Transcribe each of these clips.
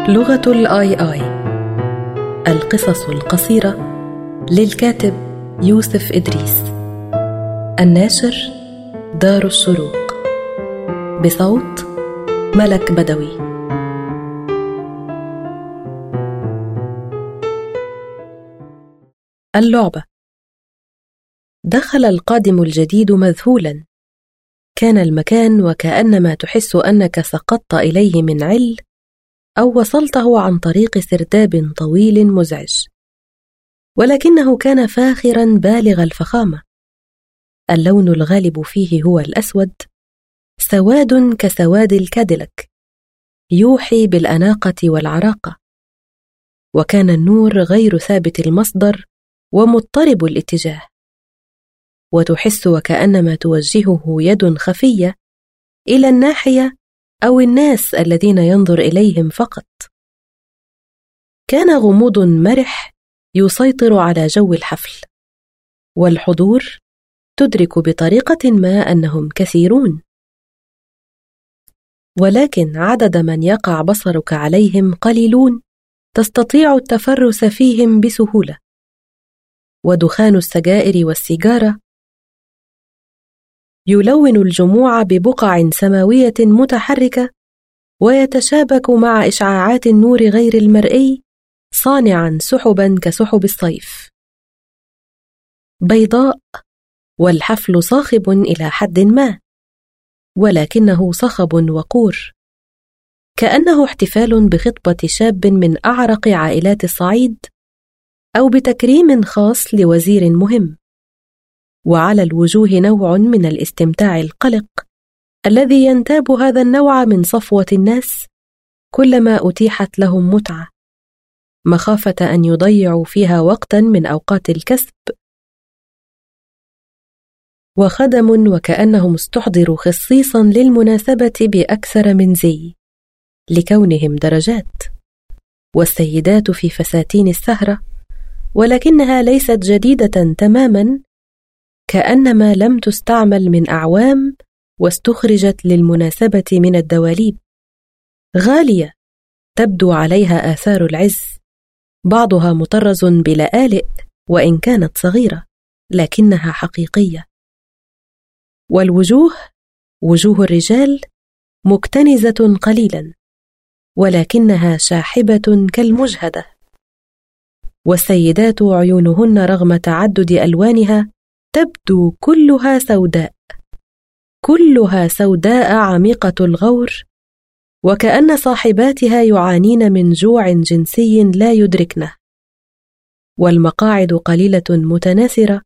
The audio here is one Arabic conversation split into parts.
لغة الآي آي. القصص القصيرة للكاتب يوسف إدريس. الناشر دار الشروق، بصوت ملك بدوي. اللعبة. دخل القادم الجديد مذهولا. كان المكان وكأنما تحس أنك سقطت إليه من عل أو وصلته عن طريق سرداب طويل مزعج، ولكنه كان فاخرا بالغ الفخامة. اللون الغالب فيه هو الأسود، سواد كسواد الكاديلاك، يوحي بالأناقة والعراقة. وكان النور غير ثابت المصدر ومضطرب الاتجاه، وتحس وكأنما توجهه يد خفية إلى الناحية أو الناس الذين ينظر إليهم فقط. كان غموض مرح يسيطر على جو الحفل، والحضور تدرك بطريقة ما أنهم كثيرون، ولكن عدد من يقع بصرك عليهم قليلون تستطيع التفرس فيهم بسهولة. ودخان السجائر والسيجارة يلون الجموع ببقع سماوية متحركة ويتشابك مع إشعاعات النور غير المرئي، صانعا سحبا كسحب الصيف بيضاء. والحفل صاخب إلى حد ما، ولكنه صخب وقور، كأنه احتفال بخطبة شاب من أعرق عائلات الصعيد، أو بتكريم خاص لوزير مهم. وعلى الوجوه نوع من الاستمتاع القلق الذي ينتاب هذا النوع من صفوة الناس كلما أتيحت لهم متعة، مخافة أن يضيعوا فيها وقتا من أوقات الكسب. وخدم وكأنهم استحضروا خصيصا للمناسبة بأكثر من زي، لكونهم درجات. والسيدات في فساتين السهرة، ولكنها ليست جديدة تماما، كأنما لم تستعمل من أعوام واستخرجت للمناسبة من الدواليب. غالية، تبدو عليها آثار العز، بعضها مطرز بلآلئ وإن كانت صغيرة لكنها حقيقية. والوجوه، وجوه الرجال، مكتنزة قليلا ولكنها شاحبة كالمجهدة. والسيدات عيونهن رغم تعدد ألوانها تبدو كلها سوداء، كلها سوداء عميقة الغور، وكأن صاحباتها يعانين من جوع جنسي لا يدركنه. والمقاعد قليلة متناثرة،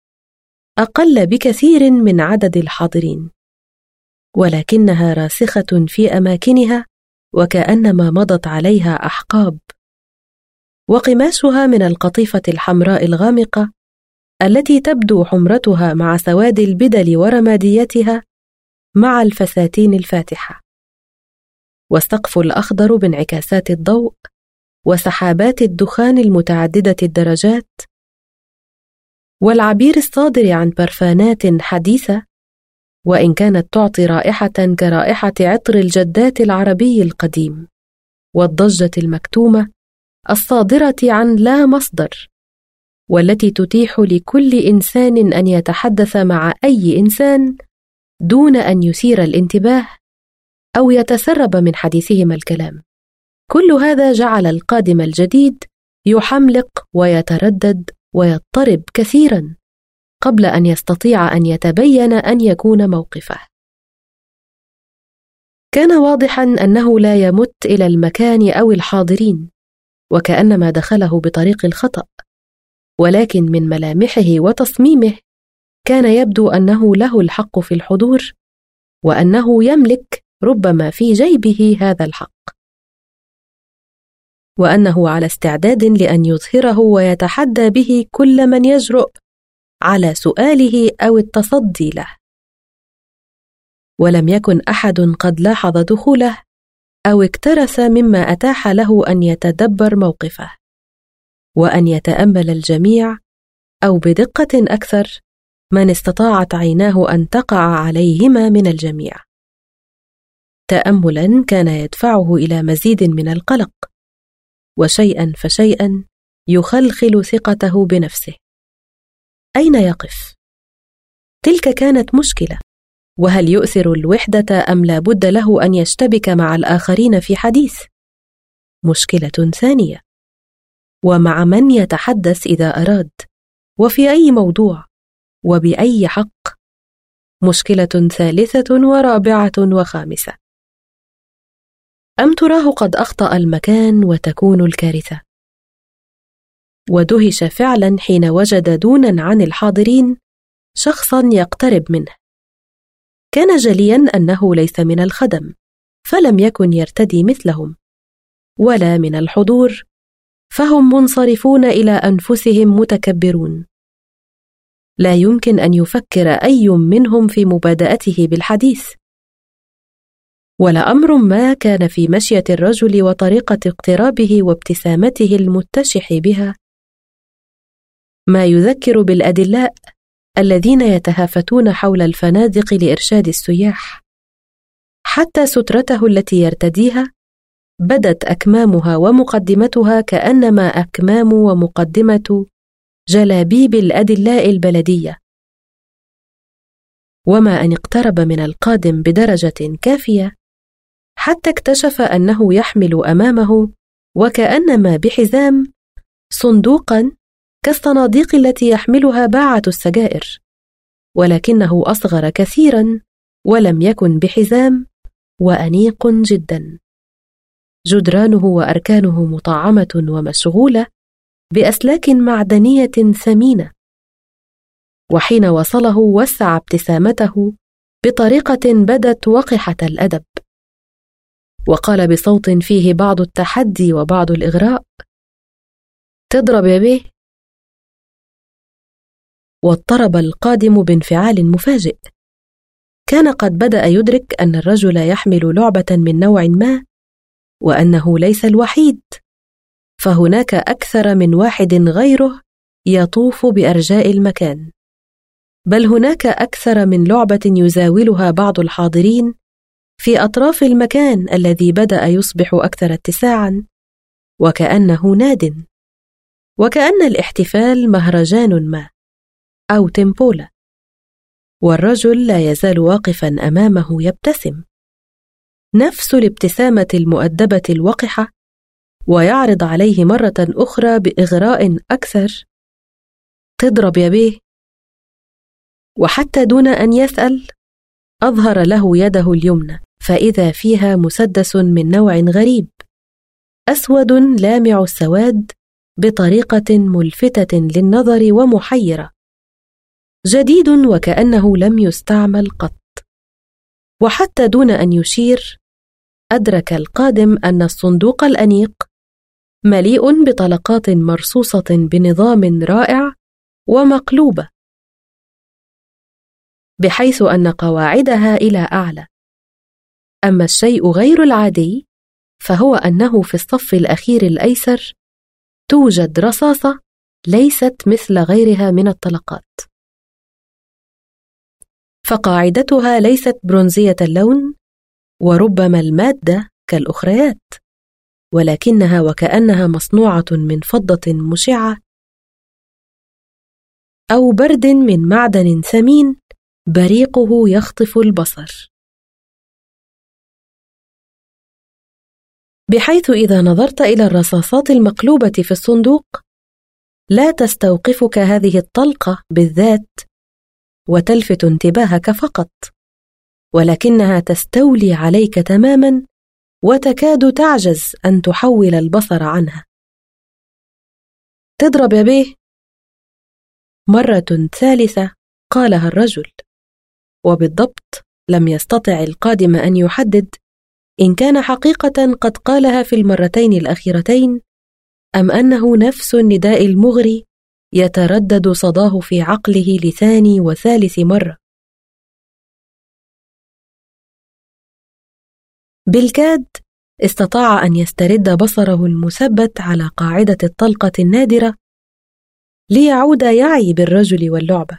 أقل بكثير من عدد الحاضرين، ولكنها راسخة في أماكنها وكأنما مضت عليها أحقاب. وقماشها من القطيفة الحمراء الغامقة التي تبدو حمرتها مع سواد البدل ورماديتها مع الفساتين الفاتحة. والسقف الأخضر بانعكاسات الضوء وسحابات الدخان المتعددة الدرجات، والعبير الصادر عن برفانات حديثة وإن كانت تعطي رائحة كرائحة عطر الجدات العربي القديم. والضجة المكتومة الصادرة عن لا مصدر، والتي تتيح لكل إنسان أن يتحدث مع أي إنسان دون أن يثير الانتباه أو يتسرب من حديثهما الكلام. كل هذا جعل القادم الجديد يحملق ويتردد ويضطرب كثيرا قبل أن يستطيع أن يتبين أن يكون موقفه. كان واضحا أنه لا يمت إلى المكان أو الحاضرين، وكأنما دخله بطريق الخطأ، ولكن من ملامحه وتصميمه كان يبدو أنه له الحق في الحضور، وأنه يملك ربما في جيبه هذا الحق، وأنه على استعداد لأن يظهره ويتحدى به كل من يجرؤ على سؤاله أو التصدي له. ولم يكن أحد قد لاحظ دخوله أو اكترث مما أتاح له أن يتدبر موقفه وأن يتأمل الجميع، أو بدقة أكثر من استطاعت عيناه أن تقع عليهما من الجميع. تأملا كان يدفعه إلى مزيد من القلق، وشيئا فشيئا يخلخل ثقته بنفسه. أين يقف؟ تلك كانت مشكلة، وهل يؤثر الوحدة أم لا بد له أن يشتبك مع الآخرين في حديث؟ مشكلة ثانية، ومع من يتحدث إذا أراد، وفي أي موضوع، وبأي حق؟ مشكلة ثالثة ورابعة وخامسة. أم تراه قد أخطأ المكان وتكون الكارثة؟ ودهش فعلا حين وجد دونا عن الحاضرين شخصا يقترب منه. كان جليا أنه ليس من الخدم، فلم يكن يرتدي مثلهم، ولا من الحضور، فهم منصرفون إلى أنفسهم متكبرون. لا يمكن أن يفكر أي منهم في مبادئته بالحديث. ولأمر ما كان في مشية الرجل وطريقة اقترابه وابتسامته المتشح بها ما يذكر بالأدلاء الذين يتهافتون حول الفنادق لإرشاد السياح. حتى سترته التي يرتديها بدت أكمامها ومقدمتها كأنما أكمام ومقدمة جلابيب الأدلاء البلدية. وما أن اقترب من القادم بدرجة كافية حتى اكتشف أنه يحمل أمامه وكأنما بحزام صندوقا كالصناديق التي يحملها باعة السجائر، ولكنه أصغر كثيرا ولم يكن بحزام وأنيق جدا. جدرانه وأركانه مطعمة ومشغولة بأسلاك معدنية ثمينة. وحين وصله وسع ابتسامته بطريقة بدت وقحة الأدب، وقال بصوت فيه بعض التحدي وبعض الإغراء: تضرب يا بيه؟ واضطرب القادم بانفعال مفاجئ. كان قد بدأ يدرك أن الرجل يحمل لعبة من نوع ما، وأنه ليس الوحيد، فهناك أكثر من واحد غيره يطوف بأرجاء المكان، بل هناك أكثر من لعبة يزاولها بعض الحاضرين في أطراف المكان الذي بدأ يصبح أكثر اتساعا، وكأنه ناد، وكأن الاحتفال مهرجان ما أو تمبولا، والرجل لا يزال واقفا أمامه يبتسم نفس الابتسامة المؤدبة الوقحة، ويعرض عليه مرة أخرى بإغراء أكثر: تضرب يا بيه؟ وحتى دون أن يسأل أظهر له يده اليمنى، فإذا فيها مسدس من نوع غريب أسود لامع السواد بطريقة ملفتة للنظر ومحيرة، جديد وكأنه لم يستعمل قط. وحتى دون أن يشير أدرك القادم أن الصندوق الأنيق مليء بطلقات مرصوصة بنظام رائع ومقلوبة، بحيث أن قواعدها إلى أعلى. أما الشيء غير العادي فهو أنه في الصف الأخير الأيسر توجد رصاصة ليست مثل غيرها من الطلقات، فقاعدتها ليست برونزية اللون وربما المادة كالأخريات، ولكنها وكأنها مصنوعة من فضة مشعة أو برد من معدن ثمين بريقه يخطف البصر، بحيث إذا نظرت إلى الرصاصات المقلوبة في الصندوق لا تستوقفك هذه الطلقة بالذات وتلفت انتباهك فقط، ولكنها تستولي عليك تماما وتكاد تعجز أن تحول البصر عنها. تضرب يا بيه؟ مرة ثالثة قالها الرجل، وبالضبط لم يستطع القادم أن يحدد إن كان حقيقة قد قالها في المرتين الأخيرتين أم أنه نفس النداء المغري يتردد صداه في عقله لثاني وثالث مرة. بالكاد استطاع أن يسترد بصره المثبت على قاعدة الطلقة النادرة ليعود يعي بالرجل واللعبة،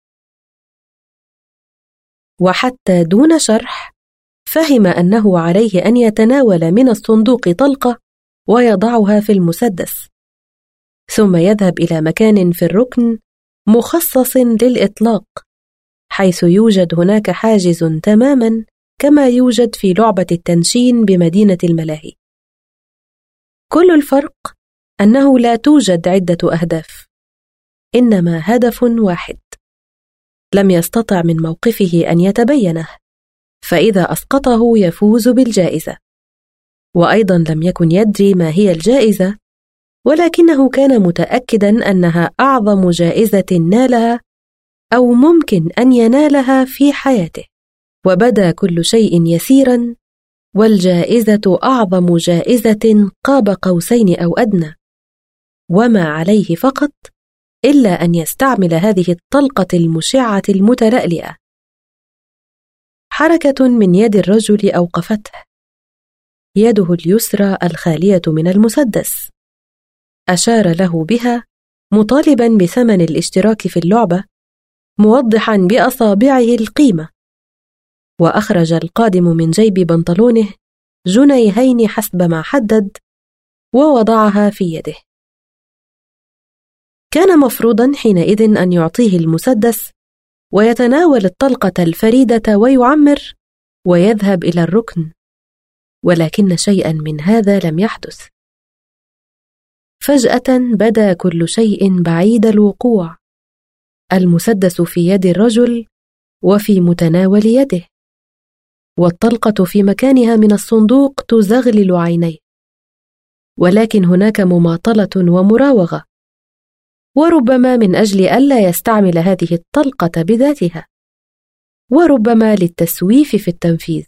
وحتى دون شرح فهم أنه عليه أن يتناول من الصندوق طلقة ويضعها في المسدس، ثم يذهب إلى مكان في الركن مخصص للإطلاق، حيث يوجد هناك حاجز تماما كما يوجد في لعبة التنشين بمدينة الملاهي. كل الفرق أنه لا توجد عدة أهداف، إنما هدف واحد لم يستطع من موقفه أن يتبينه، فإذا أسقطه يفوز بالجائزة. وأيضا لم يكن يدري ما هي الجائزة، ولكنه كان متأكدا أنها أعظم جائزة نالها أو ممكن أن ينالها في حياته، وبدا كل شيء يسيرا، والجائزة أعظم جائزة قاب قوسين أو أدنى، وما عليه فقط إلا أن يستعمل هذه الطلقة المشعة المتلألئة. حركة من يد الرجل أوقفته، يده اليسرى الخالية من المسدس. أشار له بها مطالبا بثمن الاشتراك في اللعبة، موضحا بأصابعه القيمة. وأخرج القادم من جيب بنطلونه جنيهين حسب ما حدد، ووضعها في يده. كان مفروضا حينئذ أن يعطيه المسدس ويتناول الطلقة الفريدة ويعمر ويذهب إلى الركن، ولكن شيئا من هذا لم يحدث. فجأة بدا كل شيء بعيد الوقوع، المسدس في يد الرجل وفي متناول يده، والطلقة في مكانها من الصندوق تزغلل عينيه، ولكن هناك مماطلة ومراوغة، وربما من أجل ألا يستعمل هذه الطلقة بذاتها، وربما للتسويف في التنفيذ،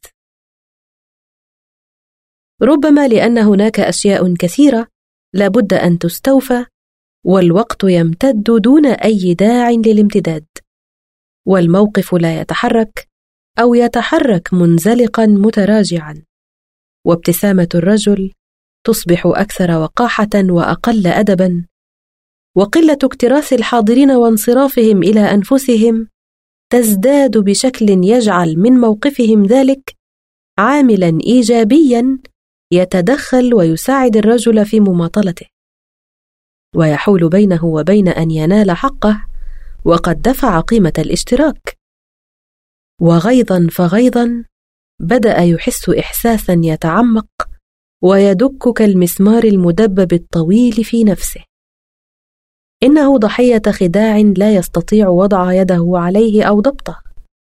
ربما لأن هناك أشياء كثيرة لابد أن تستوفى، والوقت يمتد دون أي داع للامتداد، والموقف لا يتحرك أو يتحرك منزلقا متراجعا، وابتسامة الرجل تصبح أكثر وقاحة وأقل أدبا، وقلة اكتراث الحاضرين وانصرافهم إلى أنفسهم تزداد بشكل يجعل من موقفهم ذلك عاملا إيجابيا يتدخل ويساعد الرجل في مماطلته، ويحول بينه وبين أن ينال حقه وقد دفع قيمة الاشتراك. وغيظا فغيظا بدأ يحس إحساسا يتعمق ويدك كالمسمار المدبب الطويل في نفسه، إنه ضحية خداع لا يستطيع وضع يده عليه أو ضبطه،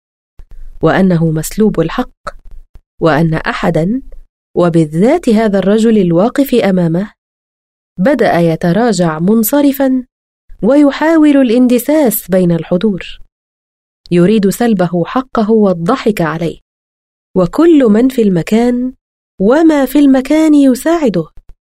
وأنه مسلوب الحق، وأن أحدا وبالذات هذا الرجل الواقف أمامه بدأ يتراجع منصرفا ويحاول الاندساس بين الحضور، يريد سلبه حقه والضحك عليه، وكل من في المكان وما في المكان يساعده.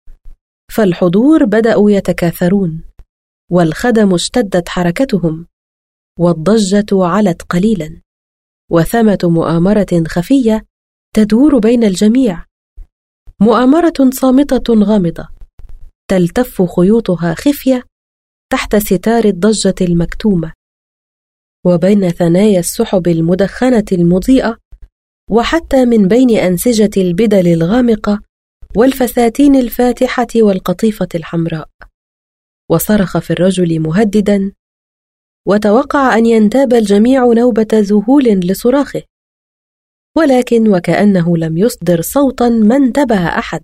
فالحضور بدأوا يتكاثرون، والخدم اشتدت حركتهم، والضجة علت قليلا، وثمة مؤامرة خفية تدور بين الجميع، مؤامرة صامتة غامضة تلتف خيوطها خفية تحت ستار الضجة المكتومة، وبين ثنايا السحب المدخنة المضيئة، وحتى من بين أنسجة البدل الغامقة والفساتين الفاتحة والقطيفة الحمراء. وصرخ في الرجل مهددا، وتوقع أن ينتاب الجميع نوبة ذهول لصراخه، ولكن وكأنه لم يصدر صوتا ما انتبه أحد،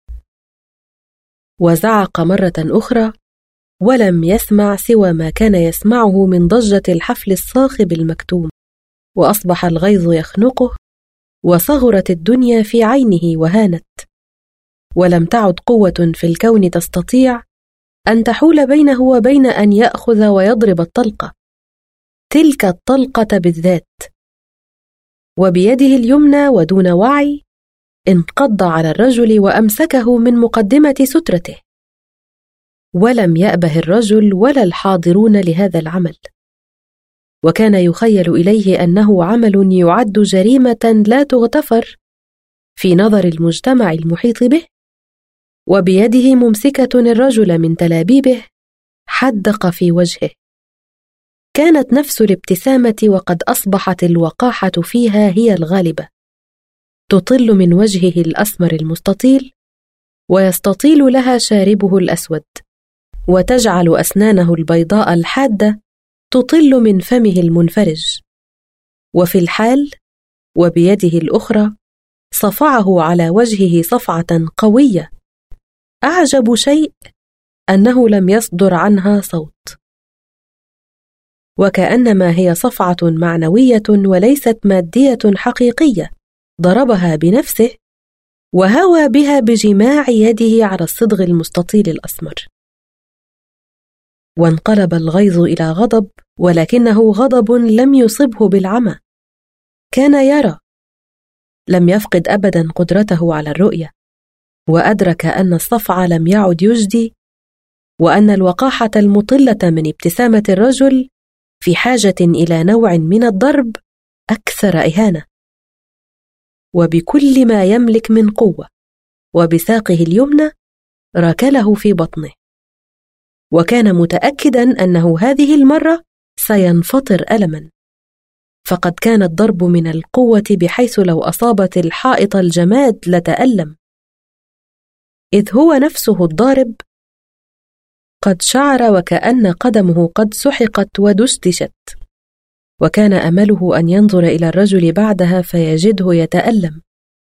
وزعق مرة أخرى ولم يسمع سوى ما كان يسمعه من ضجة الحفل الصاخب المكتوم، وأصبح الغيظ يخنقه، وصغرت الدنيا في عينه وهانت، ولم تعد قوة في الكون تستطيع أن تحول بينه وبين أن يأخذ ويضرب الطلقة، تلك الطلقة بالذات. وبيده اليمنى ودون وعي انقض على الرجل وأمسكه من مقدمة سترته، ولم يأبه الرجل ولا الحاضرون لهذا العمل، وكان يخيل إليه أنه عمل يعد جريمة لا تغتفر في نظر المجتمع المحيط به. وبيده ممسكة الرجل من تلابيبه حدق في وجهه، كانت نفس الابتسامة وقد أصبحت الوقاحة فيها هي الغالبة، تطل من وجهه الأسمر المستطيل، ويستطيل لها شاربه الأسود، وتجعل أسنانه البيضاء الحادة تطل من فمه المنفرج، وفي الحال وبيده الأخرى صفعه على وجهه صفعة قوية، أعجب شيء أنه لم يصدر عنها صوت، وكأنما هي صفعة معنوية وليست مادية حقيقية، ضربها بنفسه وهوى بها بجماع يده على الصدغ المستطيل الأسمر. وانقلب الغيظ إلى غضب، ولكنه غضب لم يصبه بالعمى، كان يرى، لم يفقد أبدا قدرته على الرؤية، وأدرك أن الصفع لم يعد يجدي، وأن الوقاحة المطلة من ابتسامة الرجل في حاجة إلى نوع من الضرب أكثر إهانة. وبكل ما يملك من قوة وبساقه اليمنى ركله في بطنه، وكان متأكدا أنه هذه المرة سينفطر ألما، فقد كان الضرب من القوة بحيث لو أصابت الحائط الجماد لتألم، إذ هو نفسه الضارب قد شعر وكأن قدمه قد سحقت ودشدشت، وكان أمله أن ينظر إلى الرجل بعدها فيجده يتألم،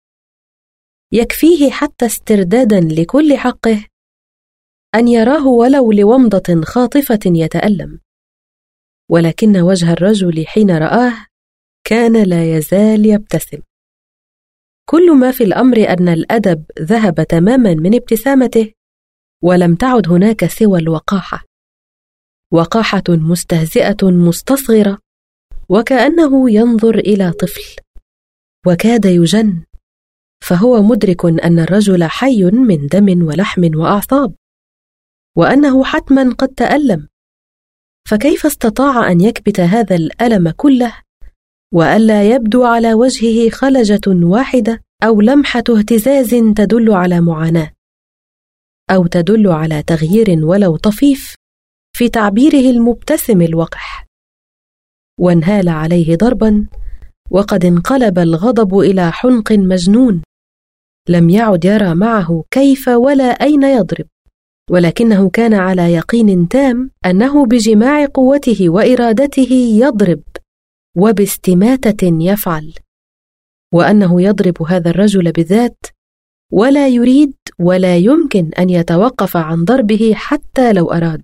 يكفيه حتى استردادا لكل حقه أن يراه ولو لومضة خاطفة يتألم. ولكن وجه الرجل حين رآه كان لا يزال يبتسم. كل ما في الأمر أن الأدب ذهب تماما من ابتسامته، ولم تعد هناك سوى الوقاحة، وقاحة مستهزئة مستصغرة، وكأنه ينظر إلى طفل، وكاد يجن، فهو مدرك أن الرجل حي من دم ولحم وأعصاب، وأنه حتما قد تألم، فكيف استطاع أن يكبت هذا الألم كله وألا يبدو على وجهه خلجة واحدة أو لمحة اهتزاز تدل على معاناة، أو تدل على تغيير ولو طفيف في تعبيره المبتسم الوقح. وانهال عليه ضربا، وقد انقلب الغضب إلى حنق مجنون، لم يعد يرى معه كيف ولا أين يضرب، ولكنه كان على يقين تام أنه بجماع قوته وإرادته يضرب، وباستماتة يفعل، وأنه يضرب هذا الرجل بالذات، ولا يريد ولا يمكن أن يتوقف عن ضربه حتى لو أراد.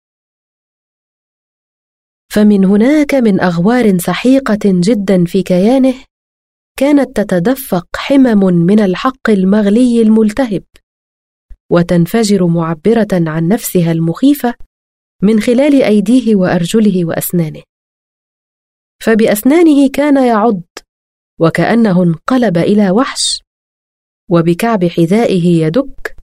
فمن هناك من أغوار سحيقة جدا في كيانه كانت تتدفق حمم من الحق المغلي الملتهب، وتنفجر معبرة عن نفسها المخيفة من خلال أيديه وأرجله وأسنانه. فبأسنانه كان يعض وكأنه انقلب إلى وحش، وبكعب حذائه يدك،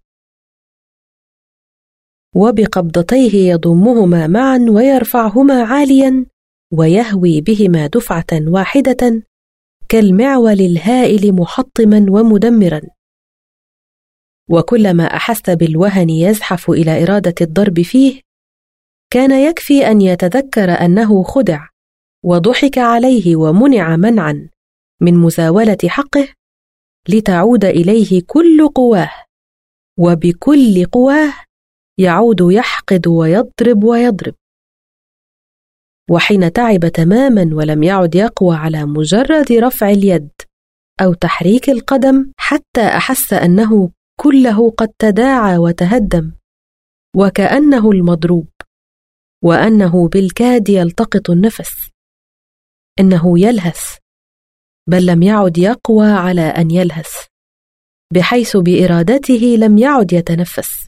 وبقبضتيه يضمهما معا ويرفعهما عاليا ويهوي بهما دفعة واحدة كالمعول الهائل محطما ومدمرا. وكلما أحس بالوهن يزحف إلى إرادة الضرب فيه، كان يكفي أن يتذكر أنه خدع وضحك عليه ومنع منعا من مزاولة حقه، لتعود إليه كل قواه، وبكل قواه يعود يحقد ويضرب ويضرب. وحين تعب تماما ولم يعد يقوى على مجرد رفع اليد أو تحريك القدم، حتى أحس أنه كله قد تداعى وتهدم وكأنه المضروب، وأنه بالكاد يلتقط النفس، إنه يلهث، بل لم يعد يقوى على أن يلهث، بحيث بإرادته لم يعد يتنفس،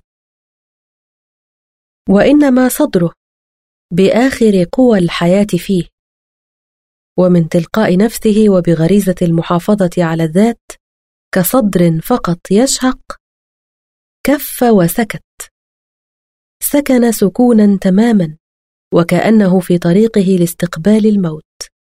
وإنما صدره بآخر قوى الحياة فيه، ومن تلقاء نفسه وبغريزة المحافظة على الذات، كصدر فقط يشهق، كف وسكت، سكن سكونا تماما، وكأنه في طريقه لاستقبال الموت.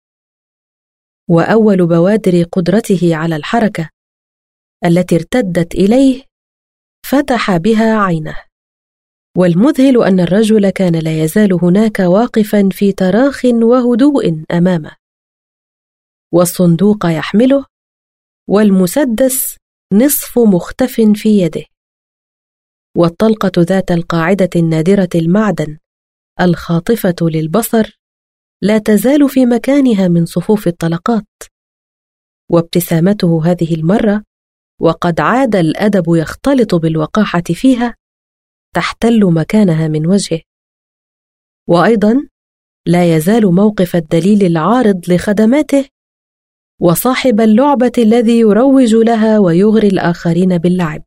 وأول بوادر قدرته على الحركة التي ارتدت إليه فتح بها عينه، والمذهل أن الرجل كان لا يزال هناك واقفا في تراخ وهدوء أمامه، والصندوق يحمله، والمسدس نصف مختف في يده. والطلقة ذات القاعدة النادرة المعدن الخاطفة للبصر لا تزال في مكانها من صفوف الطلقات. وابتسامته هذه المرة، وقد عاد الأدب يختلط بالوقاحة فيها، تحتل مكانها من وجهه. وأيضا لا يزال موقف الدليل العارض لخدماته وصاحب اللعبة الذي يروج لها ويغري الآخرين باللعب.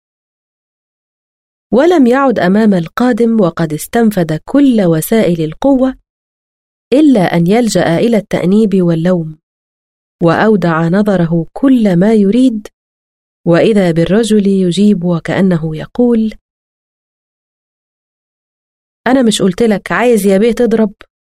ولم يعد أمام القادم وقد استنفد كل وسائل القوة إلا أن يلجأ إلى التأنيب واللوم، وأودع نظره كل ما يريد، وإذا بالرجل يجيب وكأنه يقول: أنا مش قلتلك عايز يا بيه تضرب؟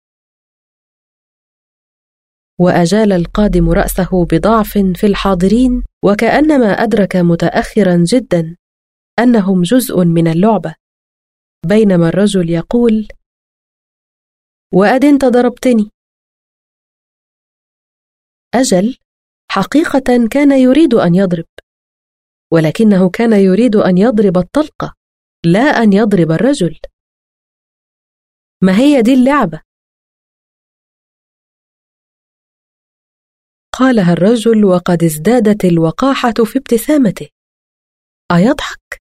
وأجال القادم رأسه بضعف في الحاضرين، وكأنما أدرك متأخرا جدا أنهم جزء من اللعبة، بينما الرجل يقول: وأد أنت ضربتني. أجل، حقيقة كان يريد أن يضرب، ولكنه كان يريد أن يضرب الطلقة لا أن يضرب الرجل. ما هي دي اللعبة؟ قالها الرجل وقد ازدادت الوقاحة في ابتسامته. أيضحك؟